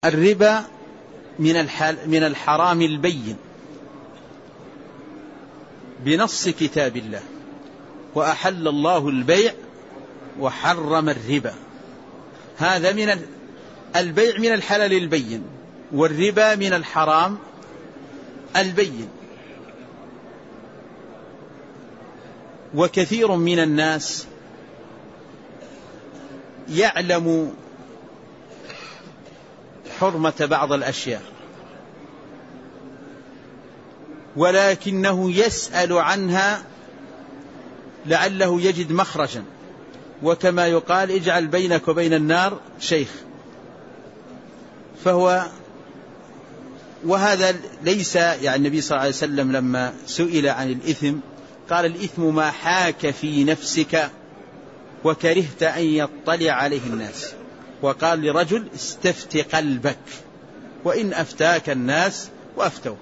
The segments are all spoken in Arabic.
الربا من الحرام البين بنص كتاب الله، وأحل الله البيع وحرم الربا. هذا من البيع من الحلال البين، والربا من الحرام البين. وكثير من الناس يعلم حرمة بعض الأشياء، ولكنه يسأل عنها لعله يجد مخرجا، وكما يقال اجعل بينك وبين النار شيخ. وهذا ليس يعني النبي صلى الله عليه وسلم لما سئل عن الإثم قال الإثم ما حاك في نفسك وكرهت أن يطلع عليه الناس، وقال لرجل استفت قلبك وإن أفتاك الناس وأفتوك.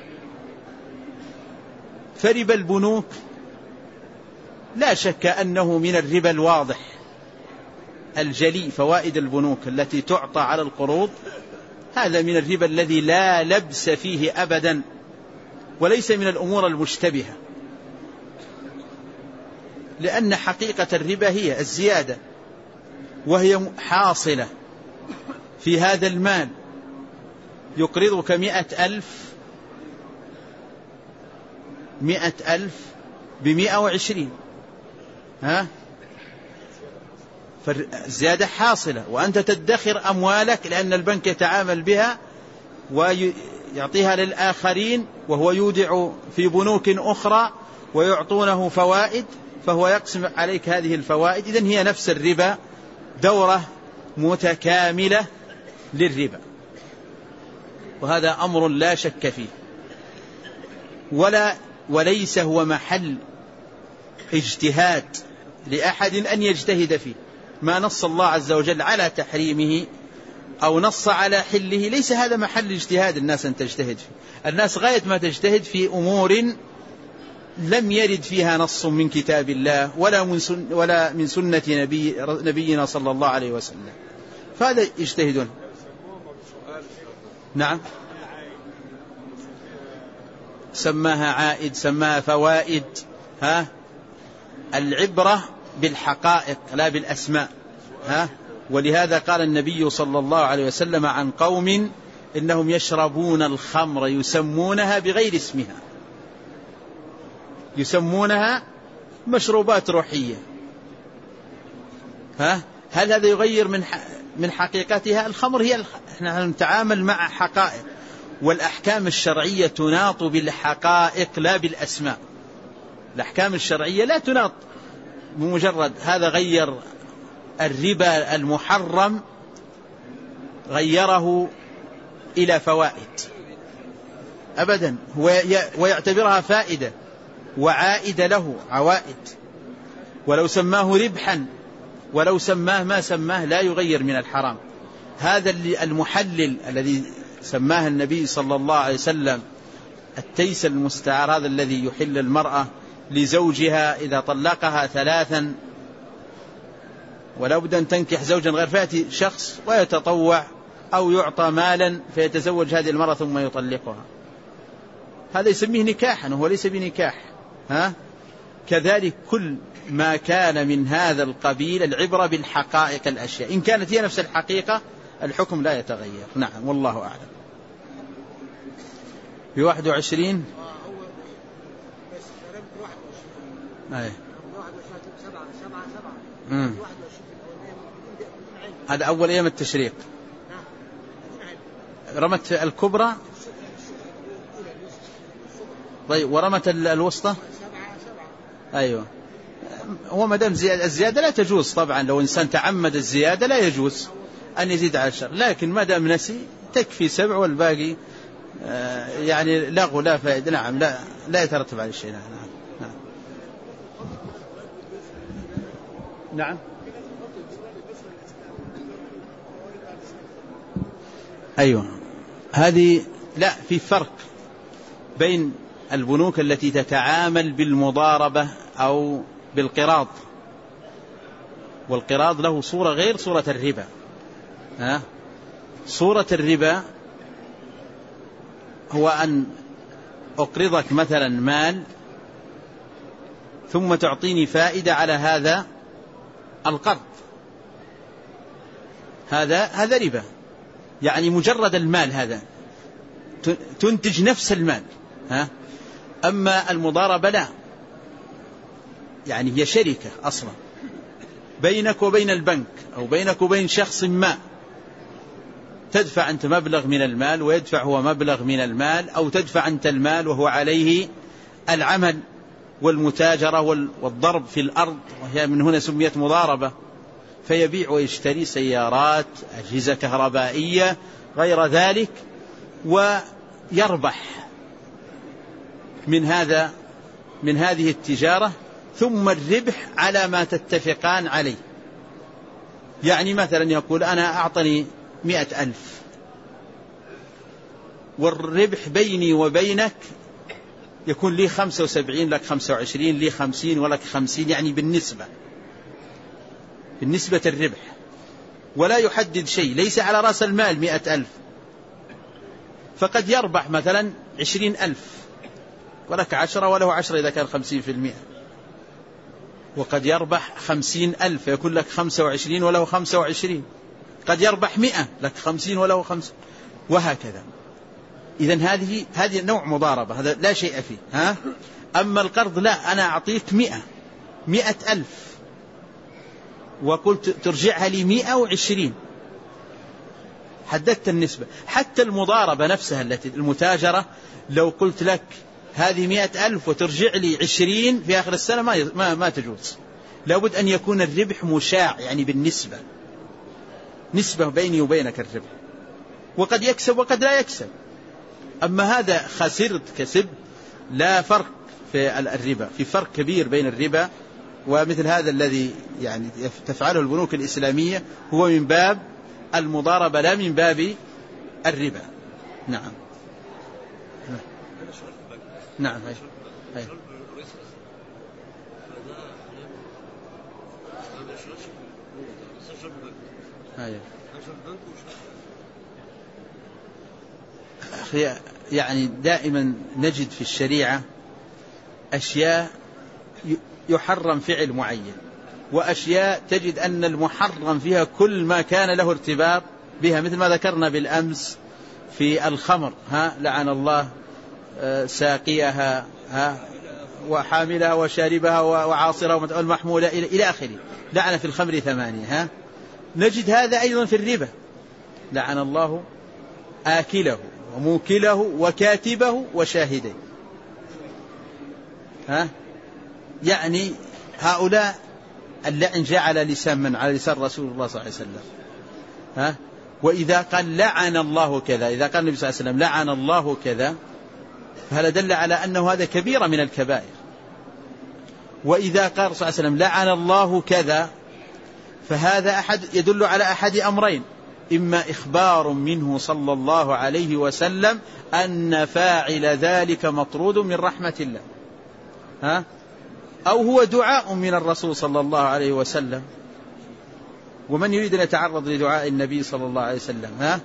فربا البنوك لا شك أنه من الربا الواضح الجلي. فوائد البنوك التي تعطى على القروض هذا من الربا الذي لا لبس فيه أبدا، وليس من الأمور المشتبهة، لأن حقيقة الربا هي الزيادة، وهي حاصلة في هذا المال. يقرضك 100,000 ب120، فالزيادة حاصلة، وأنت تدخر أموالك لأن البنك يتعامل بها ويعطيها للآخرين، وهو يودع في بنوك أخرى ويعطونه فوائد، فهو يقسم عليك هذه الفوائد. إذن هي نفس الربا، دورة متكاملة للربا، وهذا أمر لا شك فيه، وليس هو محل اجتهاد لأحد أن يجتهد فيه. ما نص الله عز وجل على تحريمه أو نص على حله ليس هذا محل اجتهاد الناس أن تجتهد فيه. الناس غاية ما تجتهد في أمور لم يرد فيها نص من كتاب الله ولا من سنة نبينا صلى الله عليه وسلم، فهذا يجتهدون. نعم، سماها عائد، سماها فوائد. العبرة بالحقائق لا بالأسماء. ولهذا قال النبي صلى الله عليه وسلم عن قوم إنهم يشربون الخمر يسمونها بغير اسمها، يسمونها مشروبات روحية. هل هذا يغير من حقيقتها؟ الخمر هي احنا نتعامل مع حقائق، والأحكام الشرعية تناط بالحقائق لا بالأسماء. الأحكام الشرعية لا تناط بمجرد هذا غير الربا المحرم، غيره إلى فوائد أبدا، ويعتبرها فائدة وعائد له عوائد، ولو سماه ربحا ولو سماه ما سماه لا يغير من الحرام. هذا المحلل الذي سماه النبي صلى الله عليه وسلم التيس المستعار، هذا الذي يحل المرأة لزوجها إذا طلقها 3 ولا بد أن تنكح زوجا غير، فيأتي شخص ويتطوع أو يعطى مالا فيتزوج هذه المرأة ثم يطلقها، هذا يسميه نكاحا وهو ليس بنكاح. كذلك كل ما كان من هذا القبيل العبرة بالحقائق الأشياء، إن كانت هي نفس الحقيقة الحكم لا يتغير. نعم، والله أعلم. في 21 هذا أول أيام التشريق. رمت الكبرى، طيب، ورمت الوسطى. أيوة، هو مدام الزيادة لا تجوز طبعا، لو إنسان تعمد الزيادة لا يجوز أن يزيد على الشر، لكن مدام نسي تكفي 7 والباقي يعني لغو لا فائدة. نعم، لا يترتب على الشيء. نعم. أيوة، هذه لا، في فرق بين البنوك التي تتعامل بالمضاربة أو بالقراض، والقراض له صورة غير صورة الربا. صورة الربا هو أن أقرضك مثلا مال ثم تعطيني فائدة على هذا القرض، هذا ربا، يعني مجرد المال هذا تنتج نفس المال. أما المضاربة لا، يعني هي شركة أصلا بينك وبين البنك أو بينك وبين شخص ما، تدفع أنت مبلغ من المال ويدفع هو مبلغ من المال، أو تدفع أنت المال وهو عليه العمل والمتاجرة والضرب في الأرض، وهي من هنا سميت مضاربة، فيبيع ويشتري سيارات، أجهزة كهربائية، غير ذلك، ويربح من هذه التجارة، ثم الربح على ما تتفقان عليه. يعني مثلا يقول أنا أعطني 100,000 والربح بيني وبينك يكون لي 75، لك 25، لي 50 ولك 50، يعني بالنسبة الربح، ولا يحدد شيء، ليس على رأس المال 100,000، فقد يربح مثلا 20,000 ولك 10 وله 10 إذا كان 50%، وقد يربح 50,000 يكون لك 25 وله 25، قد يربح 100 لك 50 وله 50، وهكذا. إذن هذه نوع مضاربة، هذا لا شيء فيه. أما القرض لا، أنا أعطيك 100,000 وقلت ترجعها لي 120، حددت النسبة. حتى المضاربة نفسها التي المتاجرة، لو قلت لك هذه 100,000 وترجع لي 20 في آخر السنة ما تجوز، لابد أن يكون الربح مشاع، يعني بالنسبة، نسبة بيني وبينك الربح، وقد يكسب وقد لا يكسب. أما هذا خسرت كسب، لا فرق في الربا، في فرق كبير بين الربا ومثل هذا الذي يعني تفعله البنوك الإسلامية، هو من باب المضاربة لا من باب الربا. نعم نعم. يعني دائما نجد في الشريعة أشياء يحرم فعل معين، وأشياء تجد أن المحرم فيها كل ما كان له ارتباط بها، مثل ما ذكرنا بالأمس في الخمر، لعن الله ساقيها وحاملها وشاربها وعاصرها والمحمولة إلى آخره، لعن في الخمر 8. نجد هذا أيضا في الربا، لعن الله آكله وموكله وكاتبه وشاهديه. يعني هؤلاء اللعن جعل لسان من على لسان رسول الله صلى الله عليه وسلم. وإذا قال لعن الله كذا، إذا قال النبي صلى الله عليه وسلم لعن الله كذا، فهذا دل على أنه هذا كبيرة من الكبائر. وإذا قال صلى الله عليه وسلم لعن الله كذا، فهذا يدل على أحد أمرين: إما إخبار منه صلى الله عليه وسلم أن فاعل ذلك مطرود من رحمة الله، أو هو دعاء من الرسول صلى الله عليه وسلم، ومن يريد أن يتعرض لدعاء النبي صلى الله عليه وسلم.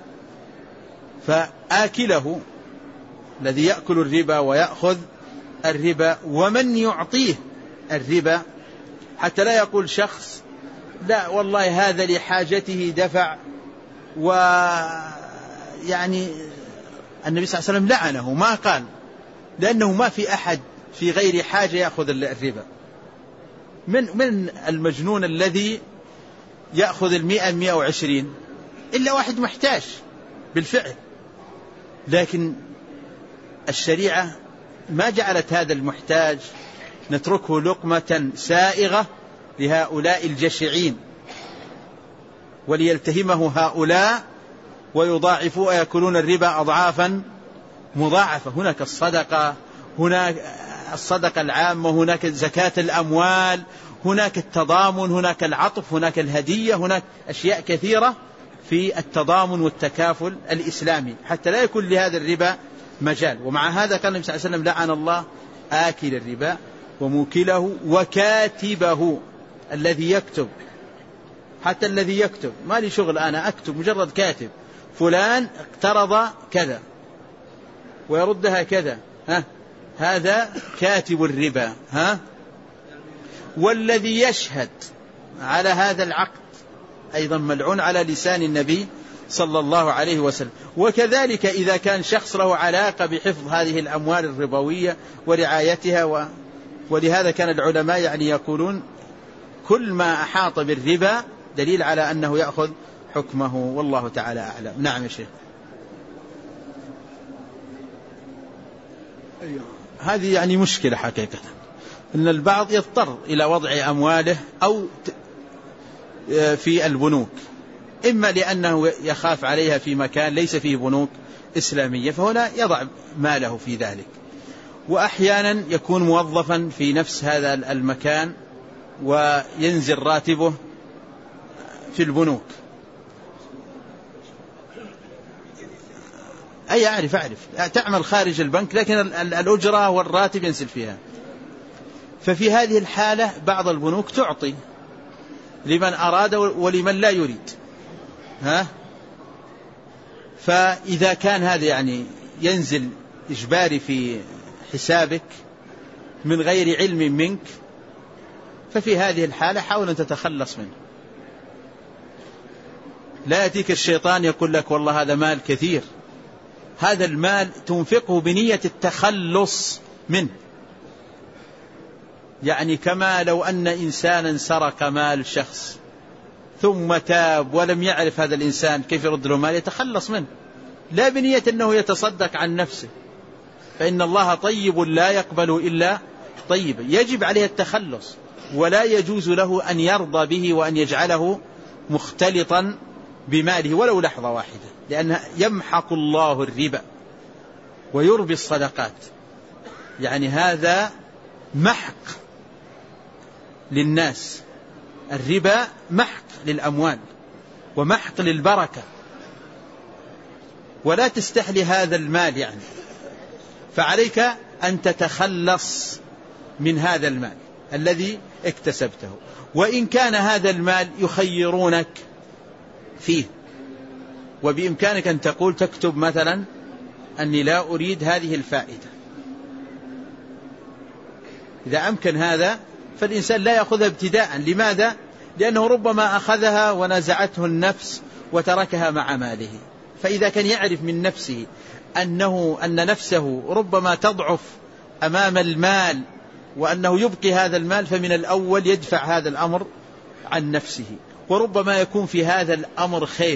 فآكله الذي يأكل الربا ويأخذ الربا، ومن يعطيه الربا، حتى لا يقول شخص لا والله هذا لحاجته دفع، ويعني النبي صلى الله عليه وسلم لعنه، ما قال، لأنه ما في أحد في غير حاجة يأخذ الربا. من المجنون الذي يأخذ 120 إلا واحد محتاج بالفعل، لكن الشريعة ما جعلت هذا المحتاج نتركه لقمة سائغة لهؤلاء الجشعين وليلتهمه هؤلاء ويضاعفوا ويأكلون الربا أضعافا مضاعفة. هناك الصدقة، هناك الصدقة العامة، هناك زكاة الأموال، هناك التضامن، هناك العطف، هناك الهدية، هناك أشياء كثيرة في التضامن والتكافل الإسلامي، حتى لا يكون لهذا الربا مجال. ومع هذا قال النبي صلى الله عليه وسلم لعن الله آكل الربا وموكله وكاتبه الذي يكتب. حتى الذي يكتب ما لي شغل، أنا أكتب مجرد كاتب فلان اقترض كذا ويردها كذا، هذا كاتب الربا. والذي يشهد على هذا العقد أيضا ملعون على لسان النبي صلى الله عليه وسلم. وكذلك إذا كان شخص له علاقة بحفظ هذه الأموال الربوية ورعايتها، ولهذا كان العلماء يعني يقولون كل ما أحاط بالربا دليل على أنه يأخذ حكمه، والله تعالى أعلم. نعم يا شيخ. هذه يعني مشكلة حقيقة، أن البعض يضطر إلى وضع أمواله أو في البنوك، إما لأنه يخاف عليها في مكان ليس فيه بنوك إسلامية فهنا يضع ماله في ذلك، وأحيانا يكون موظفا في نفس هذا المكان وينزل راتبه في البنوك. أي أعرف تعمل خارج البنك لكن الأجرة والراتب ينزل فيها. ففي هذه الحالة بعض البنوك تعطي لمن أراد ولمن لا يريد. فإذا كان هذا يعني ينزل إجباري في حسابك من غير علم منك، ففي هذه الحالة حاول أن تتخلص منه. لا يأتيك الشيطان يقول لك والله هذا مال كثير، هذا المال تنفقه بنية التخلص منه، يعني كما لو أن إنسانا سرق مال شخص ثم تاب ولم يعرف هذا الإنسان كيف يرد له مال يتخلص منه، لا بنية أنه يتصدق عن نفسه، فإن الله طيب لا يقبل إلا طيبا، يجب عليه التخلص، ولا يجوز له أن يرضى به وأن يجعله مختلطا بماله ولو لحظة واحدة، لأن يمحق الله الربا ويربي الصدقات. يعني هذا محق للناس، الربا محق للأموال ومحق للبركة، ولا تستحلي هذا المال يعني. فعليك أن تتخلص من هذا المال الذي اكتسبته، وإن كان هذا المال يخيرونك فيه، وبإمكانك أن تقول تكتب مثلا أني لا أريد هذه الفائدة. إذا أمكن هذا فالإنسان لا يأخذها ابتداء. لماذا؟ لأنه ربما أخذها ونزعته النفس وتركها مع ماله. فإذا كان يعرف من نفسه أن نفسه ربما تضعف أمام المال وأنه يبقي هذا المال، فمن الأول يدفع هذا الأمر عن نفسه، وربما يكون في هذا الأمر خير.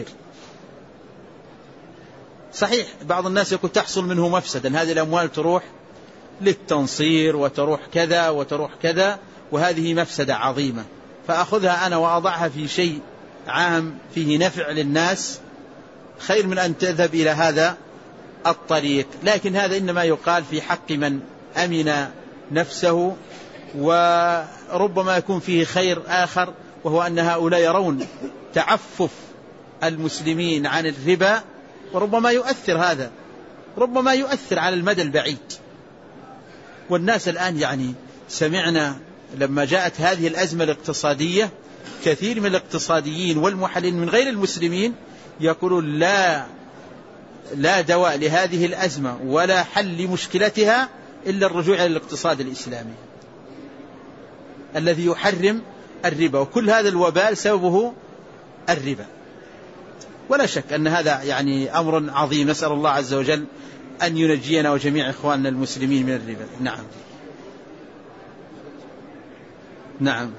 صحيح بعض الناس يقول تحصل منه مفسدة، هذه الأموال تروح للتنصير وتروح كذا وتروح كذا، وهذه مفسدة عظيمة، فأخذها أنا وأضعها في شيء عام فيه نفع للناس خير من أن تذهب إلى هذا الطريق. لكن هذا إنما يقال في حق من أمن نفسه، وربما يكون فيه خير آخر، وهو أن هؤلاء يرون تعفف المسلمين عن الربا، وربما يؤثر هذا، ربما يؤثر على المدى البعيد. والناس الآن يعني سمعنا لما جاءت هذه الأزمة الاقتصادية كثير من الاقتصاديين والمحللين من غير المسلمين يقولون لا دواء لهذه الأزمة ولا حل لمشكلتها إلا الرجوع إلى الاقتصاد الإسلامي الذي يحرم الربا، وكل هذا الوبال سببه الربا. ولا شك أن هذا يعني أمر عظيم، نسأل الله عز وجل أن ينجينا وجميع إخواننا المسلمين من الربا. نعم نعم.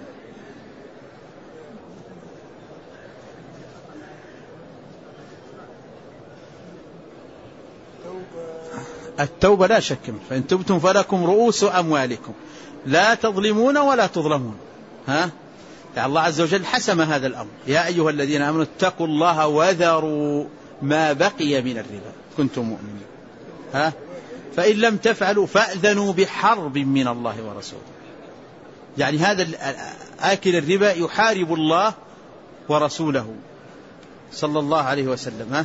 التوبة لا شك، فإن تبتم فلكم رؤوس أموالكم لا تظلمون ولا تظلمون. الله عز وجل حسم هذا الأمر، يا أيها الذين آمنوا اتقوا الله وذروا ما بقي من الربا كنتم مؤمنين. فإن لم تفعلوا فأذنوا بحرب من الله ورسوله. يعني هذا آكل الربا يحارب الله ورسوله صلى الله عليه وسلم.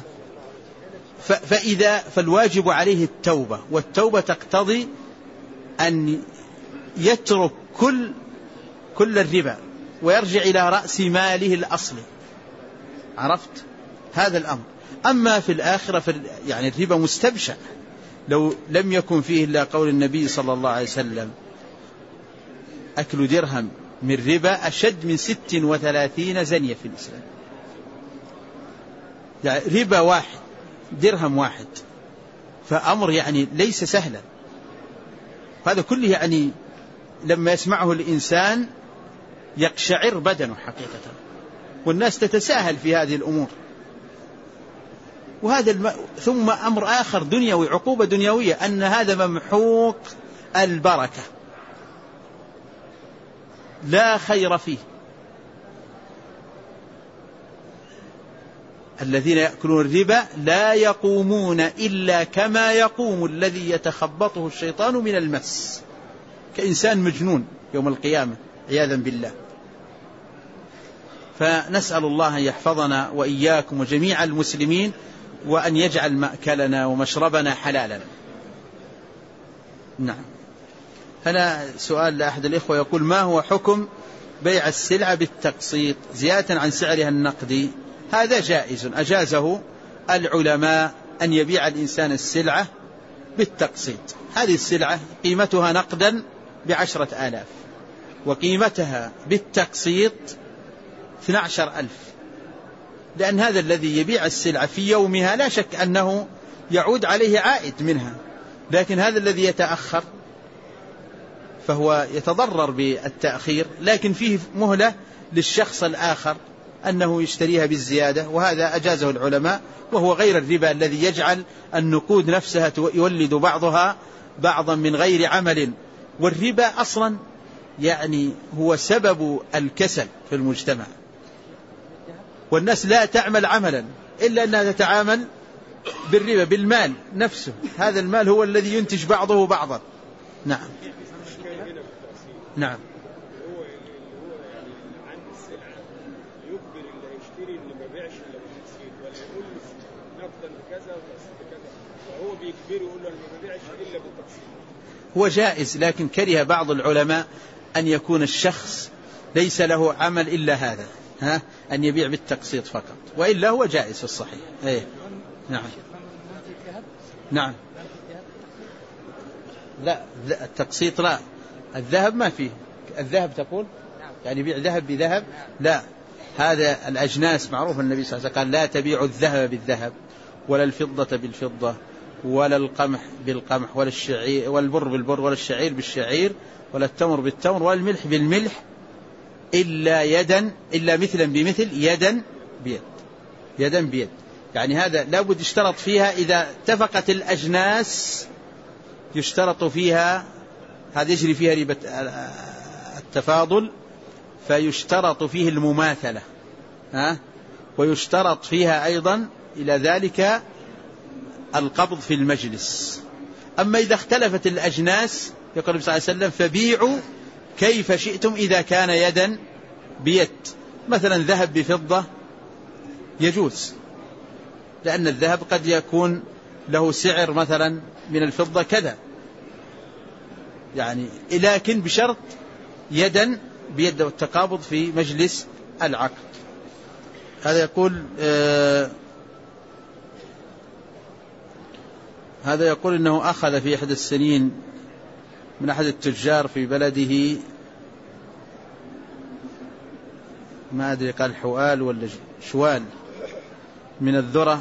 فالواجب عليه التوبة، والتوبة تقتضي أن يترك كل الربا ويرجع إلى رأس ماله الأصلي، عرفت هذا الأمر. أما في الآخرة يعني الربا مستبشع، لو لم يكن فيه إلا قول النبي صلى الله عليه وسلم أكل درهم من ربا أشد من 36 زنية في الإسلام. يعني ربا واحد، درهم واحد، فأمر يعني ليس سهلا. هذا كله يعني لما يسمعه الإنسان يقشعر بدنه حقيقة، والناس تتساهل في هذه الأمور. وهذا ثم أمر آخر دنيوي، عقوبة دنيوية، أن هذا ممحوق البركة، لا خير فيه. الذين يأكلون الربا لا يقومون إلا كما يقوم الذي يتخبطه الشيطان من المس، كإنسان مجنون يوم القيامة عياذا بالله. فنسأل الله أن يحفظنا وإياكم وجميع المسلمين، وأن يجعل مأكلنا ومشربنا حلالا. نعم. هنا سؤال لأحد الإخوة يقول: ما هو حكم بيع السلعة بالتقسيط زيادة عن سعرها النقدي؟ هذا جائز، أجازه العلماء أن يبيع الإنسان السلعة بالتقسيط. هذه السلعة قيمتها نقدا ب10,000 وقيمتها بالتقسيط 12,000، لأن هذا الذي يبيع السلعة في يومها لا شك أنه يعود عليه عائد منها، لكن هذا الذي يتأخر فهو يتضرر بالتأخير، لكن فيه مهلة للشخص الآخر أنه يشتريها بالزيادة، وهذا أجازه العلماء، وهو غير الربا الذي يجعل النقود نفسها يولد بعضها بعضا من غير عمل. والربا أصلا يعني هو سبب الكسل في المجتمع، والناس لا تعمل عملا إلا أنها تتعامل بالربا، بالمال نفسه. هذا المال هو الذي ينتج بعضه بعضا. نعم. نعم. هو جائز، لكن كره بعض العلماء أن يكون الشخص ليس له عمل إلا هذا، أن يبيع بالتقسيط فقط، وإلا هو جائز في الصحيح. نعم. نعم. لا، التقسيط لا. الذهب ما فيه. الذهب تقول يعني يبيع ذهب بذهب؟ لا، هذا الأجناس معروف. النبي صلى الله عليه وسلم قال: لا تبيع الذهب بالذهب، ولا الفضة بالفضة، ولا القمح بالقمح، ولا الشعير والبر بالبر، ولا الشعير بالشعير، ولا التمر بالتمر، ولا الملح بالملح، إلا مثلا بمثل، يدا بيد. يدا بيد، يعني هذا لابد يشترط فيها إذا اتفقت الأجناس يشترط فيها، هذا يجري فيها ربا التفاضل، فيشترط فيه المماثلة، ويشترط فيها أيضا إلى ذلك القبض في المجلس. أما إذا اختلفت الأجناس يقول النبي صلى الله عليه وسلم: فبيعوا كيف شئتم إذا كان يدا بيد. مثلا ذهب بفضة يجوز، لأن الذهب قد يكون له سعر مثلا من الفضة كذا، يعني لكن بشرط يدا بيد والتقابض في مجلس العقد. هذا يقول إنه أخذ في إحدى السنين من أحد التجار في بلده، ما أدري قال حوال ولا شوال، من الذرة،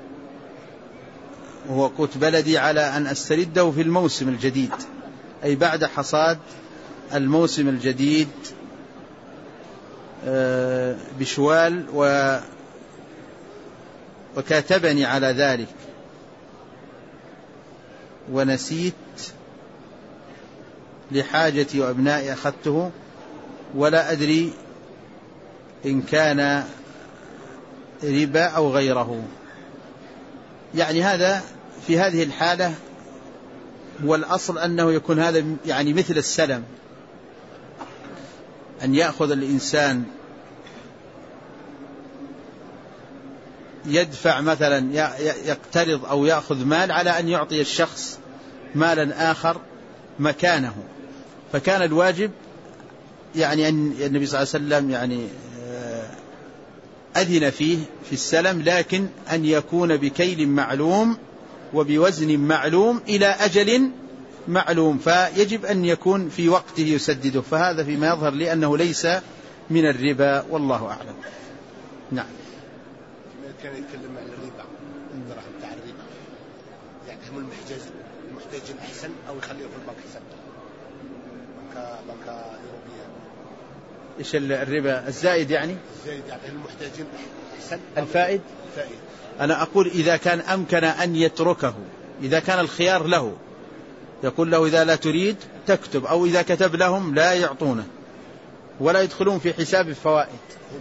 وهو قوت بلدي، على أن أسترده في الموسم الجديد، أي بعد حصاد الموسم الجديد بشوال، وكاتبني على ذلك ونسيت لحاجتي وأبنائي أخذته، ولا أدري إن كان ربا أو غيره. يعني هذا في هذه الحالة هو الأصل أنه يكون هذا يعني مثل السلم، أن يأخذ الإنسان يدفع مثلا يقترض أو يأخذ مال على أن يعطي الشخص مالا آخر مكانه. فكان الواجب يعني أن النبي صلى الله عليه وسلم يعني أذن فيه في السلم، لكن أن يكون بكيل معلوم وبوزن معلوم إلى أجل معلوم، فيجب أن يكون في وقته يسدده، فهذا فيما يظهر لي أنه ليس من الربا، والله أعلم. نعم. كان يتكلم عن الربا، الدرهم بتاع الربا، يعني هم المحتاجين أحسن أو يخليه في البنك أحسن؟ بنك أوروبية. إيش الربا الزائد يعني؟ الزائد يعني المحتاجين أحسن. الفائد. أنا أقول إذا كان أمكن أن يتركه، إذا كان الخيار له، يقول له إذا لا تريد تكتب، أو إذا كتب لهم لا يعطونه ولا يدخلون في حساب الفوائد.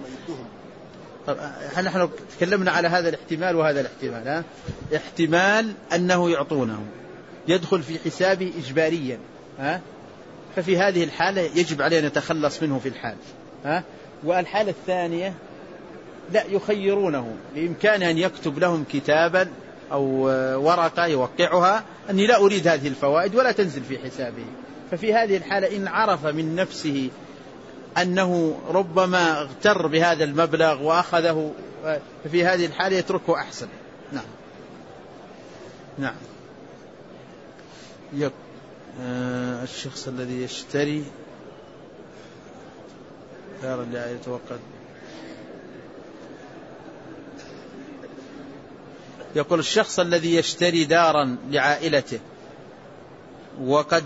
نحن تكلمنا على هذا الاحتمال وهذا الاحتمال. احتمال أنه يعطونه يدخل في حسابه إجباريا، ففي هذه الحالة يجب عليه أن يتخلص منه في الحال. والحالة الثانية لا، يخيرونه، بإمكانه أن يكتب لهم كتابا أو ورقة يوقعها أني لا أريد هذه الفوائد ولا تنزل في حسابه. ففي هذه الحالة إن عرف من نفسه أنه ربما اغتر بهذا المبلغ وأخذه، ففي هذه الحالة يتركه أحسن. نعم. نعم. الشخص الذي يشتري دارا لا يتوقد، يقول الشخص الذي يشتري دارا لعائلته وقد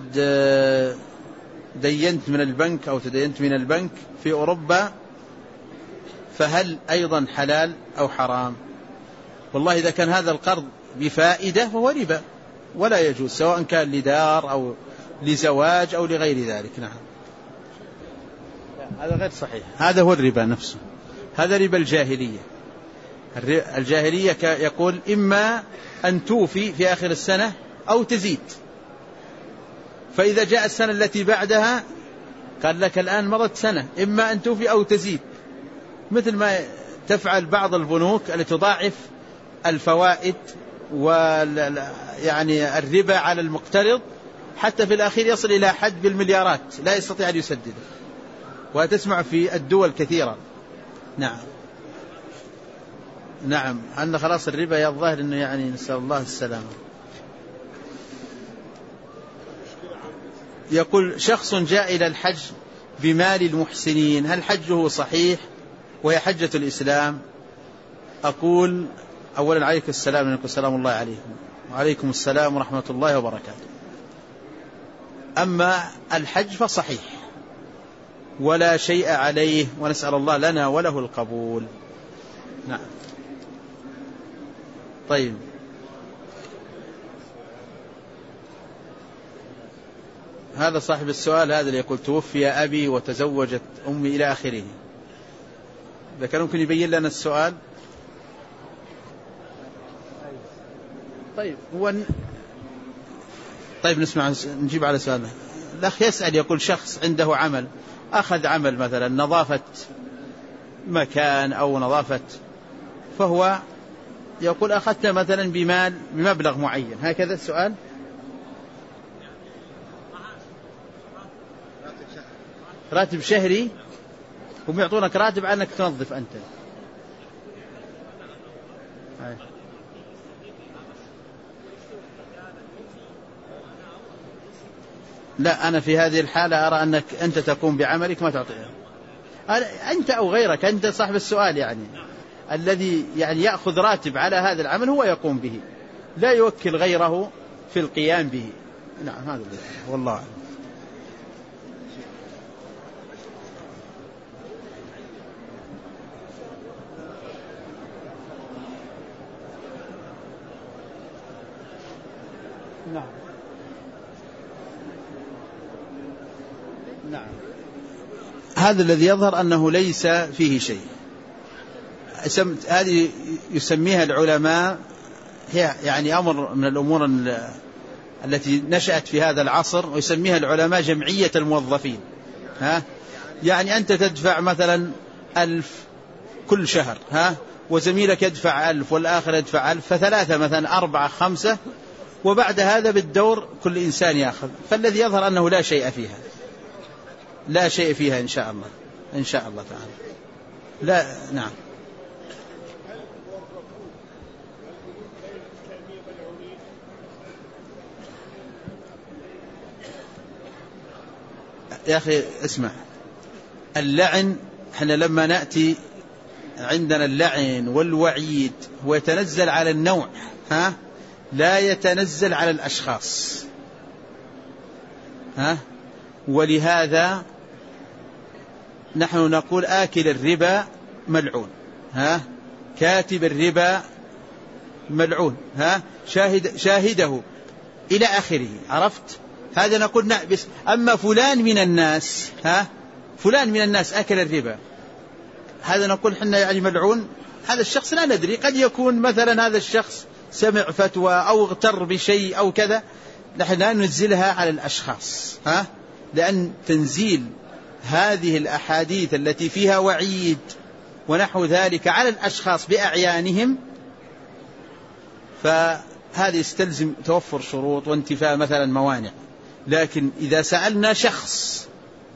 دينت من البنك أو تدينت من البنك في أوروبا، فهل أيضا حلال أو حرام؟ والله إذا كان هذا القرض بفائدة فهو ربا ولا يجوز، سواء كان لدار أو لزواج أو لغير ذلك. نعم. هذا غير صحيح، هذا هو الربا نفسه، هذا ربا الجاهلية. الجاهلية يقول إما أن توفي في آخر السنة أو تزيد، فإذا جاء السنة التي بعدها قال لك الآن مضت سنة، إما أن توفي أو تزيد، مثل ما تفعل بعض البنوك التي تضاعف الفوائد يعني الربا على المقترض، حتى في الأخير يصل إلى حد بالمليارات لا يستطيع أن يسدده، وتسمع في الدول كثيرا. نعم. نعم. أن خلاص الربا الظاهر أنه يعني نسأل الله السلامة. يقول شخص جاء إلى الحج بمال المحسنين، هل حجه صحيح وهي حجة الإسلام؟ أقول أولا عليكم السلام ورحمة السلام الله عليكم، وعليكم السلام ورحمة الله وبركاته. أما الحج فصحيح ولا شيء عليه، ونسأل الله لنا وله القبول. نعم. طيب. هذا صاحب السؤال هذا اللي يقول توفي أبي وتزوجت أمي إلى آخره، إذا كان ممكن يبين لنا السؤال. طيب طيب نسمع نجيب على سؤالنا. الأخ يسأل يقول شخص عنده عمل، أخذ عمل مثلا نظافة مكان أو نظافة، فهو يقول أخذت مثلا بمبلغ معين، هكذا السؤال. راتب شهري، هم يعطونك راتب عنك تنظف أنت. لا، أنا في هذه الحالة أرى أنك أنت تقوم بعملك ما تعطيه أنت أو غيرك، أنت صاحب السؤال يعني، الذي يعني يأخذ راتب على هذا العمل هو يقوم به، لا يوكل غيره في القيام به. نعم. هذا والله أعلم. نعم. نعم. هذا الذي يظهر أنه ليس فيه شيء. هذه يسميها العلماء، هي يعني أمر من الأمور التي نشأت في هذا العصر، ويسميها العلماء جمعية الموظفين. يعني أنت تدفع مثلا 1000 كل شهر، وزميلك يدفع 1000 والآخر يدفع 1000، فثلاثة مثلا 4 5، وبعد هذا بالدور كل إنسان يأخذ. فالذي يظهر أنه لا شيء فيها، لا شيء فيها إن شاء الله، إن شاء الله تعالى. لا. نعم. يا أخي اسمع، اللعن احنا لما نأتي عندنا اللعن والوعيد هو يتنزل على النوع، لا يتنزل على الأشخاص، ولهذا نحن نقول آكل الربا ملعون، كاتب الربا ملعون، شاهده إلى آخره. عرفت؟ هذا نقول بس. أما فلان من الناس، فلان من الناس أكل الربا، هذا نقول حنا يعني ملعون. هذا الشخص لا ندري، قد يكون مثلا هذا الشخص سمع فتوى أو اغتر بشيء أو كذا، نحن لا ننزلها على الأشخاص، لأن تنزيل هذه الأحاديث التي فيها وعيد ونحو ذلك على الأشخاص بأعيانهم، فهذا يستلزم توفر شروط وانتفاء مثلا موانع. لكن إذا سألنا شخص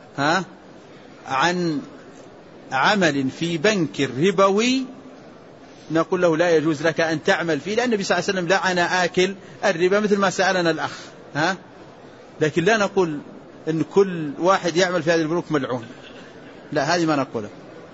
عن عمل في بنك ربوي نقول له لا يجوز لك أن تعمل فيه، لأن النبي صلى الله عليه وسلم لعن آكل الربا مثل ما سألنا الأخ. لكن لا نقول أن كل واحد يعمل في هذه البنوك ملعون، لا، هذه ما نقوله.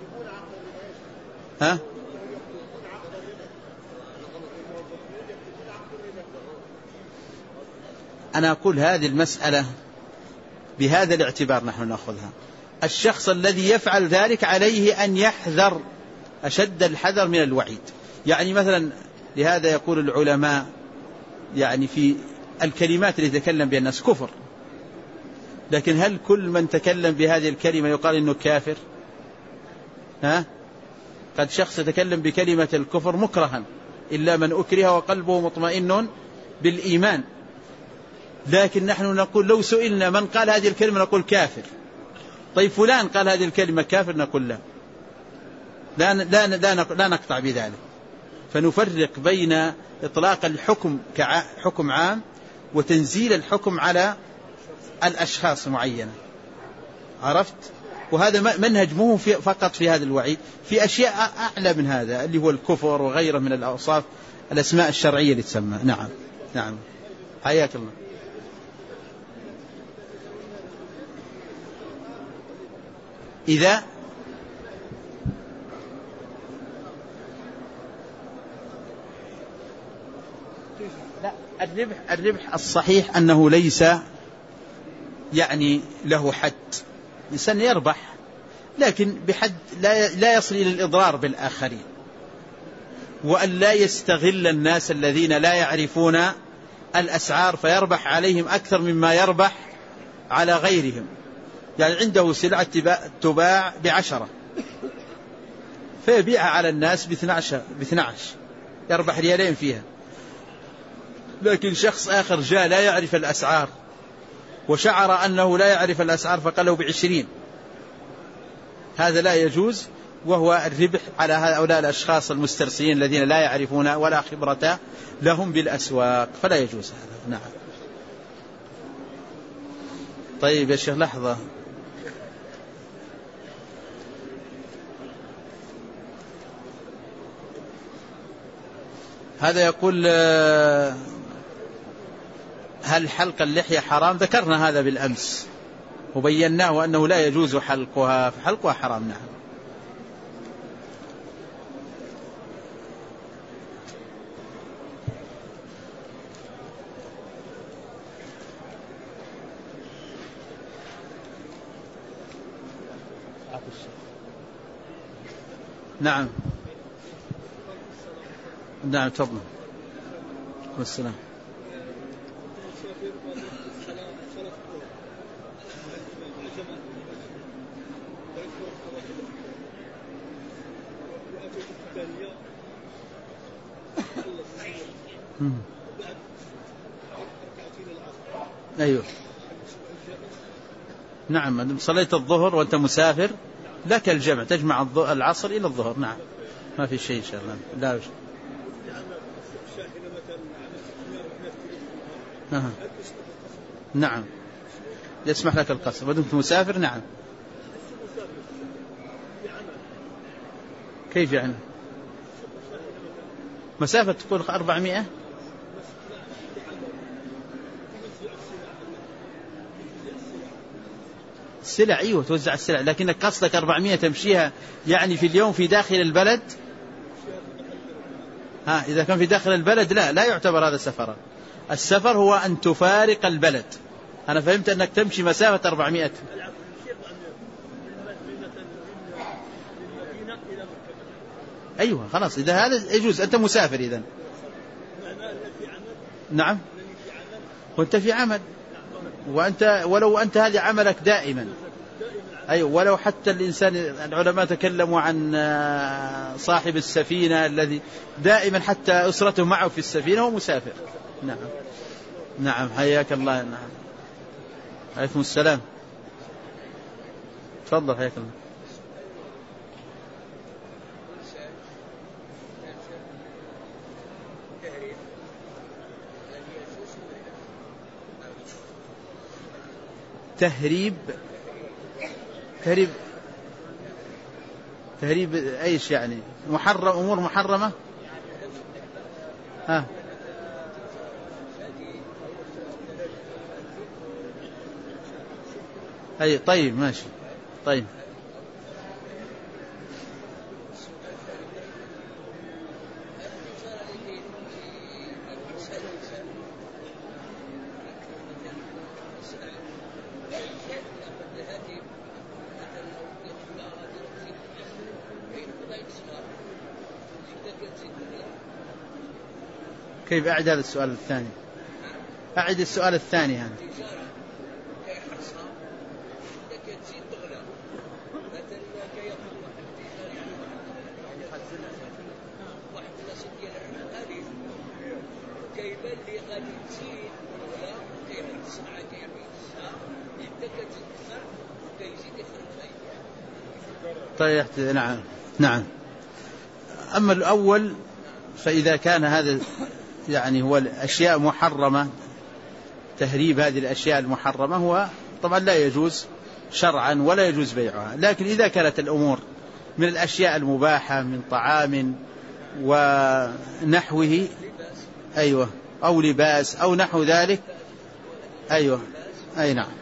أنا أقول هذه المسألة بهذا الاعتبار نحن نأخذها. الشخص الذي يفعل ذلك عليه أن يحذر أشد الحذر من الوعيد. يعني مثلا لهذا يقول العلماء يعني في الكلمات التي يتكلم بها الناس كفر، لكن هل كل من تكلم بهذه الكلمة يقال إنه كافر؟ قد شخص يتكلم بكلمة الكفر مكرها إلا من أكره وقلبه مطمئن بالإيمان. لكن نحن نقول لو سئلنا من قال هذه الكلمة نقول كافر. طيب فلان قال هذه الكلمة كافر، نقول لا نقطع بذلك. فنفرق بين إطلاق الحكم كحكم عام وتنزيل الحكم على الأشخاص معينة. عرفت؟ وهذا منهج مو فقط في هذا الوعيد، في أشياء أعلى من هذا اللي هو الكفر وغيره من الأوصاف الأسماء الشرعية اللي تسمى. نعم نعم، حياك الله. إذا لا، الربح الصحيح أنه ليس يعني له حد. الإنسان يربح لكن بحد لا يصل إلى الإضرار بالآخرين، وأن لا يستغل الناس الذين لا يعرفون الأسعار فيربح عليهم أكثر مما يربح على غيرهم. يعني عنده سلعة تباع ب10 فيبيعها على الناس ب12 يربح ريالين فيها. لكن شخص آخر جاء لا يعرف الأسعار وشعر أنه لا يعرف الأسعار فقاله ب20، هذا لا يجوز، وهو الربح على هؤلاء الأشخاص المسترسلين الذين لا يعرفون ولا خبرة لهم بالأسواق، فلا يجوز هذا. نعم. طيب يا شيخ لحظة، هذا يقول هل حلق اللحية حرام؟ ذكرنا هذا بالأمس وبيناه أنه لا يجوز حلقها، فحلقها حرام. نعم. نعم نعم، تفضل. والسلام. أيوه نعم، صليت الظهر وأنت مسافر لك الجمع، تجمع العصر إلى الظهر. نعم، ما في شيء إن شاء الله. لا وجه. نعم، يسمح لك القصر ودمت مسافر. نعم. كيف يعني؟ مسافة تكون 400؟ السلع أيوة توزع السلع، لكنك قصدك 400 تمشيها يعني في اليوم في داخل البلد. إذا كان في داخل البلد لا يعتبر هذا سفرا. السفر هو أن تفارق البلد. أنا فهمت أنك تمشي مسافة 400. أيوة خلاص، إذا هذا يجوز، أنت مسافر إذن. نعم، وأنت في عمل، وأنت ولو أنت هذه عملك دائما. أيوة، ولو حتى الإنسان، العلماء تكلموا عن صاحب السفينة الذي دائما حتى أسرته معه في السفينة هو مسافر. نعم نعم، حياك الله. نعم، عليكم السلام، تفضل حياك الله. تهريب ايش يعني؟ محرم، امور محرمة. اي طيب ماشي. طيب كيف أعد هذا السؤال الثاني؟ أعد السؤال الثاني هذا. طيب نعم نعم. أما الأول فإذا كان هذا يعني هو الأشياء محرمة، تهريب هذه الأشياء المحرمة هو طبعا لا يجوز شرعا ولا يجوز بيعها. لكن إذا كانت الأمور من الأشياء المباحة من طعام ونحوه، أيوة، أو لباس أو نحو ذلك، أيوة، أي نعم،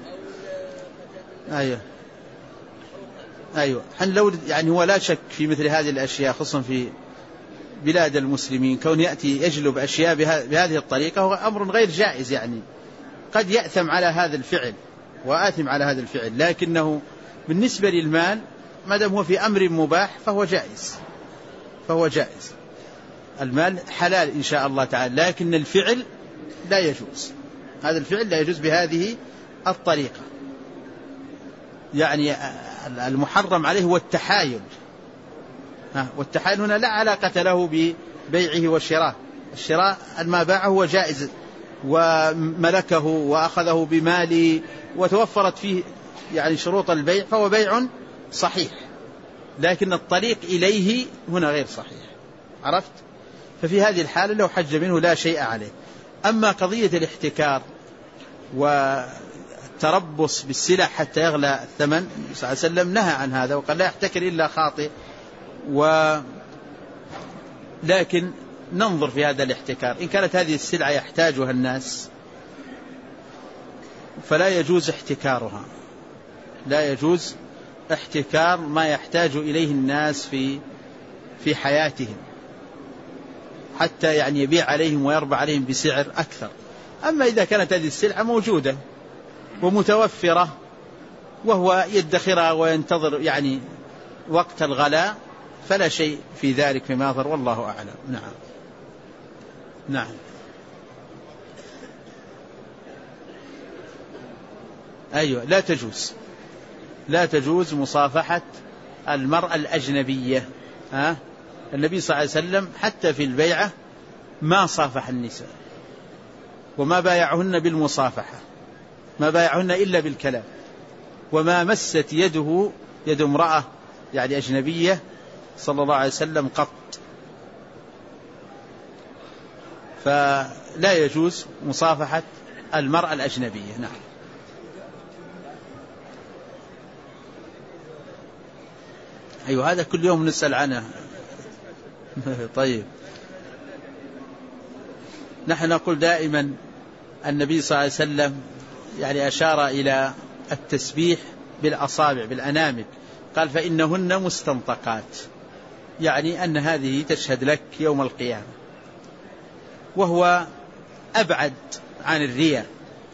أيوة. لو يعني هو لا شك في مثل هذه الأشياء، خصوصا في بلاد المسلمين، كون يأتي يجلب أشياء بهذه الطريقة هو أمر غير جائز. يعني قد يأثم على هذا الفعل وآثم على هذا الفعل، لكنه بالنسبة للمال ما دام هو في أمر مباح فهو جائز. المال حلال إن شاء الله تعالى، لكن الفعل لا يجوز. هذا الفعل لا يجوز بهذه الطريقة. يعني المحرم عليه هو التحايل، والتحايل هنا لا علاقة له ببيعه والشراء. الشراء ما باعه هو جائز وملكه وأخذه بماله وتوفرت فيه يعني شروط البيع، فهو بيع صحيح، لكن الطريق إليه هنا غير صحيح. عرفت؟ ففي هذه الحالة لو حج منه لا شيء عليه. أما قضية الاحتكار والتربص بالسلع حتى يغلى الثمن، النبي صلى الله عليه وسلم نهى عن هذا وقال لا يحتكر إلا خاطئ. لكن ننظر في هذا الاحتكار، إن كانت هذه السلعة يحتاجها الناس فلا يجوز احتكارها، لا يجوز احتكار ما يحتاج إليه الناس في حياتهم، حتى يعني يبيع عليهم ويربع عليهم بسعر أكثر. أما إذا كانت هذه السلعة موجودة ومتوفرة وهو يدخرها وينتظر يعني وقت الغلاء فلا شيء في ذلك فيما يظهر، والله أعلم. نعم نعم. أيوة، لا تجوز مصافحة المرأة الأجنبية. النبي صلى الله عليه وسلم حتى في البيعة ما صافح النساء وما بايعهن بالمصافحة، ما بايعهن إلا بالكلام، وما مست يده يد امرأة يعني أجنبية صلى الله عليه وسلم قط. فلا يجوز مصافحة المرأة الأجنبية. نعم. أيوة، هذا كل يوم نسأل عنه. طيب، نحن نقول دائما النبي صلى الله عليه وسلم يعني أشار إلى التسبيح بالأصابع بالأنامل، قال فإنهن مستنطقات، يعني أن هذه تشهد لك يوم القيامة، وهو أبعد عن الرياء.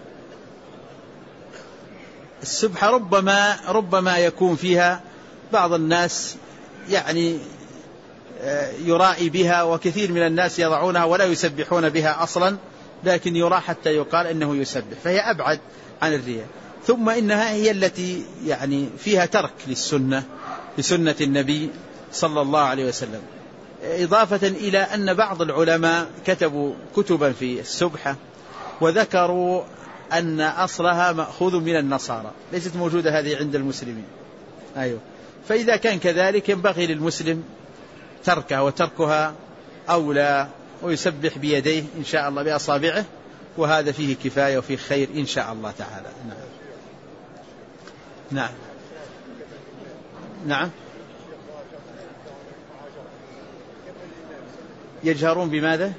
السبحة ربما يكون فيها بعض الناس يعني يرائي بها، وكثير من الناس يضعونها ولا يسبحون بها أصلا، لكن يرى حتى يقال إنه يسبح، فهي أبعد عن الرياء. ثم إنها هي التي يعني فيها ترك لسنة النبي صلى الله عليه وسلم، إضافة إلى أن بعض العلماء كتبوا كتبا في السبحة وذكروا أن أصلها مأخوذ من النصارى، ليست موجودة هذه عند المسلمين. أيوه، فإذا كان كذلك ينبغي للمسلم تركها، وتركها أولى، ويسبح بيديه إن شاء الله بأصابعه، وهذا فيه كفاية وفيه خير إن شاء الله تعالى. نعم نعم. يجهرون بماذا؟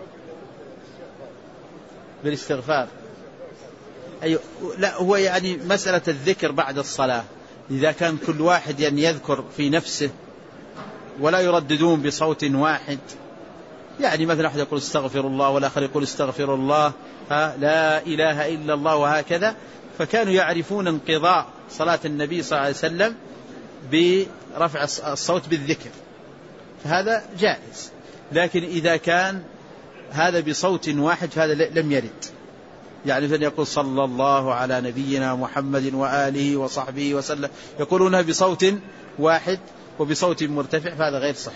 بالاستغفار. أيوه، لا هو يعني مسألة الذكر بعد الصلاة، إذا كان كل واحد يعني يذكر في نفسه ولا يرددون بصوت واحد، يعني مثلا أحد يقول استغفر الله والآخر يقول استغفر الله، لا إله إلا الله، وهكذا، فكانوا يعرفون انقضاء صلاة النبي صلى الله عليه وسلم برفع الصوت بالذكر، فهذا جائز. لكن إذا كان هذا بصوت واحد فهذا لم يرد، يعني مثلا يقول صلى الله على نبينا محمد وآله وصحبه وسلم، يقولونها بصوت واحد وبصوت مرتفع، فهذا غير صحيح.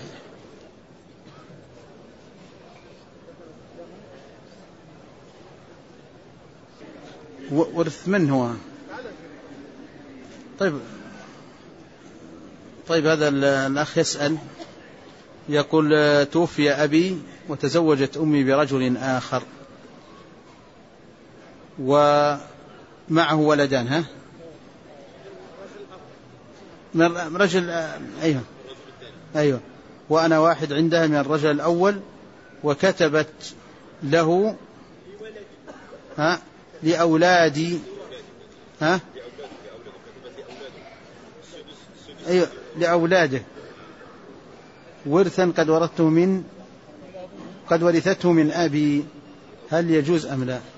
ورث من هو؟ طيب هذا الأخ يسأل، يقول توفي أبي وتزوجت أمي برجل آخر ومعه ولدان، من رجل، أيوه، وأنا واحد عندها من الرجل الأول، وكتبت له لأولادي أيوه لأولاده ورثا قد ورثته من أبي، هل يجوز أم لا؟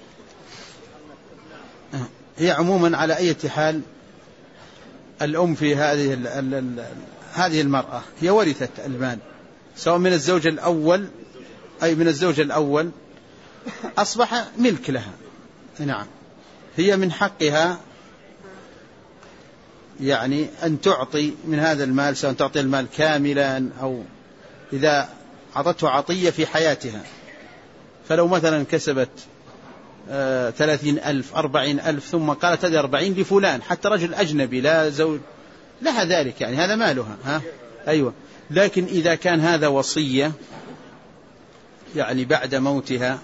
هي عموما على أي حال الأم في هذه المرأة هي ورثت المال، سواء من الزوج الأول أي من الزوج الأول، أصبح ملك لها. نعم، هي من حقها يعني أن تعطي من هذا المال، سواء تعطي المال كاملا أو إذا أعطته عطية في حياتها. فلو مثلا كسبت 30,000 40,000 ثم قالت هذه 40 لفلان، حتى رجل أجنبي لا زوج لها ذلك، يعني هذا مالها. أيوة، لكن إذا كان هذا وصية يعني بعد موتها،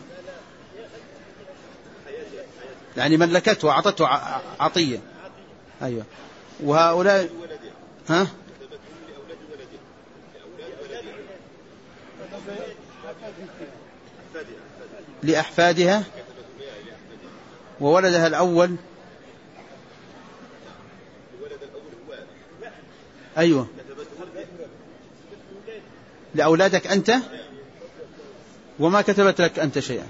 يعني ملكته وأعطته عطية. أيوة، وهؤلاء لأحفادها، وولدها الأول أيوة لأولادك أنت، وما كتبت لك أنت شيئا.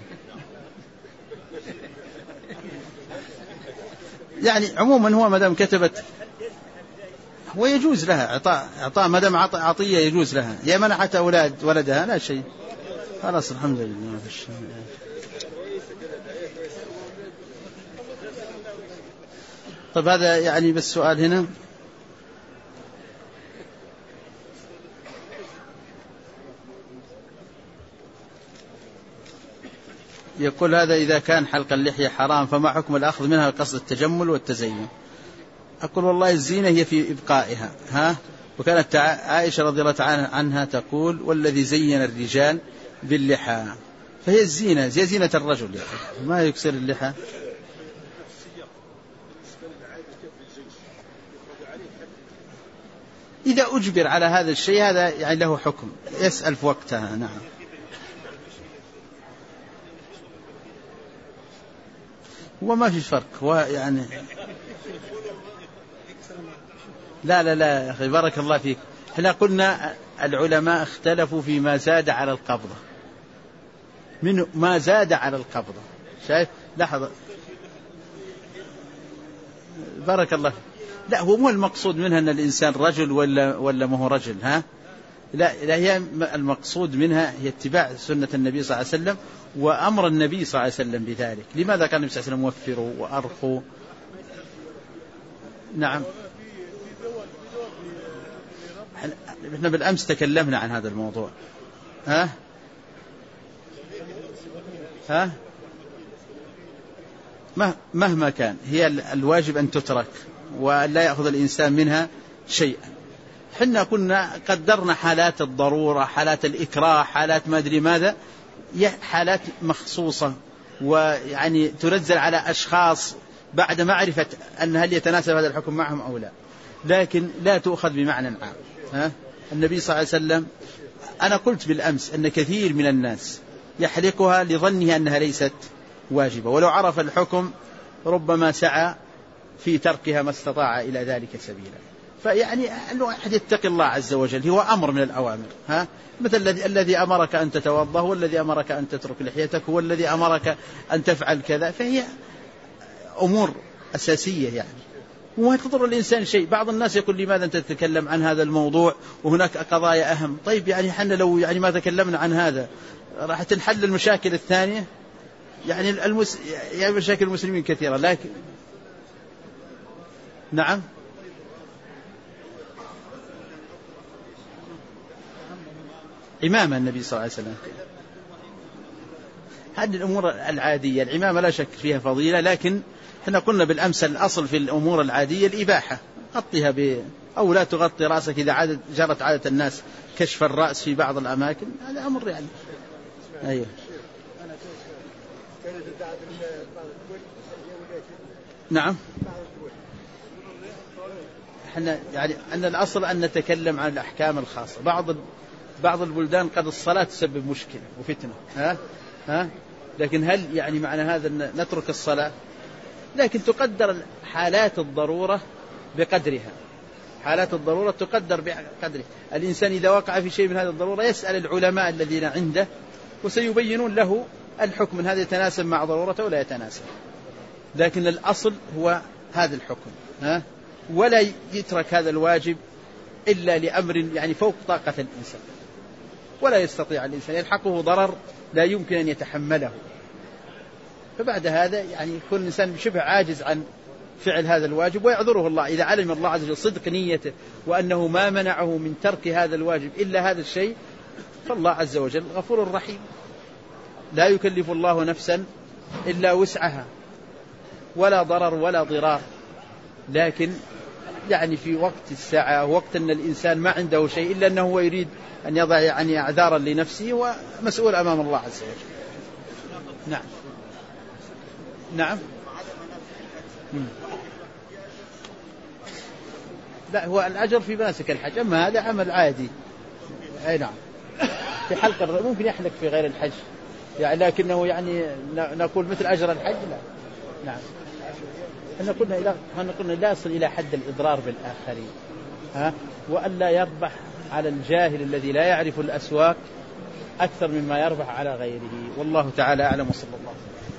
يعني عموما هو مدام كتبت ويجوز لها إعطاء مدام عطية يجوز لها، يا منحت أولاد ولدها لا شيء، خلاص الحمد لله. طيب هذا يعني بس سؤال هنا، يقول هذا إذا كان حلق اللحية حرام فما حكم الأخذ منها قصد التجمل والتزين؟ أقول والله الزينة هي في إبقائها. وكانت عائشة رضي الله عنها تقول والذي زين الرجال باللحى، فهي الزينة زي زينة الرجل، يعني ما يكسر اللحى. إذا أجبر على هذا الشيء هذا يعني له حكم، يسأل في وقتها. نعم، وما في فرق، يعني لا لا لا يا أخي بارك الله فيك. احنا قلنا العلماء اختلفوا فيما زاد على القبضة، من ما زاد على القبضة. شايف لحظة بارك الله فيك. لا هو مو المقصود منها أن الإنسان رجل ولا ما هو رجل، ها لا هي المقصود منها هي اتباع سنة النبي صلى الله عليه وسلم وأمر النبي صلى الله عليه وسلم بذلك. لماذا كان النبي صلى الله عليه وسلم وفروا وأرخوا؟ نعم احنا بالأمس تكلمنا عن هذا الموضوع. مهما كان هي الواجب أن تترك ولا يأخذ الإنسان منها شيئا. حنا كنا قدرنا حالات الضرورة، حالات الإكراه، حالات ما أدري ماذا، حالات مخصوصة ويعني تنزل على أشخاص بعد معرفة أن هل يتناسب هذا الحكم معهم أو لا، لكن لا تؤخذ بمعنى عام. النبي صلى الله عليه وسلم أنا قلت بالأمس أن كثير من الناس يحلقها لظنه أنها ليست واجبة، ولو عرف الحكم ربما سعى في تركها ما استطاع إلى ذلك سبيلا. فيعني أنه أحد يتقي الله عز وجل، هو أمر من الأوامر. مثل الذي أمرك أن تتوضأ هو الذي أمرك أن تترك لحيتك، هو الذي أمرك أن تفعل كذا، فهي أمور أساسية يعني وما تضر الإنسان شيء. بعض الناس يقول لماذا أنت تتكلم عن هذا الموضوع وهناك قضايا أهم؟ طيب يعني حنا لو يعني ما تكلمنا عن هذا راح تنحل المشاكل الثانية. يعني يعني مشاكل المسلمين كثيرة، لكن نعم إمام النبي صلى الله عليه وسلم هذه الأمور العادية. العمامة لا شك فيها فضيلة، لكن احنا قلنا بالأمس الأصل في الأمور العادية الإباحة. غطيها أو لا تغطي رأسك إذا جرت عادة الناس كشف الرأس في بعض الأماكن، هذا أمر يعني. أيوه نعم احنا يعني أن الأصل أن نتكلم عن الأحكام الخاصة. بعض البلدان قد الصلاة تسبب مشكلة وفتنة، لكن هل يعني معنى هذا أن نترك الصلاة؟ لكن تقدر حالات الضرورة بقدرها، حالات الضرورة تقدر بقدرها. الإنسان إذا وقع في شيء من هذه الضرورة يسأل العلماء الذين عنده وسيبينون له الحكم من هذا يتناسب مع ضرورته ولا يتناسب. لكن الأصل هو هذا الحكم، ولا يترك هذا الواجب إلا لأمر يعني فوق طاقة الإنسان، ولا يستطيع الإنسان يلحقه ضرر لا يمكن أن يتحمله. فبعد هذا يعني يكون الإنسان شبه عاجز عن فعل هذا الواجب ويعذره الله إذا علم الله عز وجل صدق نيته وأنه ما منعه من ترك هذا الواجب إلا هذا الشيء. فالله عز وجل غفور رحيم، لا يكلف الله نفسا إلا وسعها، ولا ضرر ولا ضرار. لكن يعني في وقت الساعة، وقت أن الإنسان ما عنده شيء إلا أنه هو يريد أن يضع يعني أعذارا لنفسه ومسؤول أمام الله عز وجل. نعم نعم لا هو الأجر في مناسك الحج، أما هذا عمل عادي. أي نعم في حلق ممكن يحلق في غير الحج يعني، لكنه يعني نقول مثل أجر الحج لا. نعم احنا قلنا لا يصل إلى حد الإضرار بالآخرين، وأن لا يربح على الجاهل الذي لا يعرف الأسواق أكثر مما يربح على غيره. والله تعالى أعلم، وصلى الله عليه وسلم.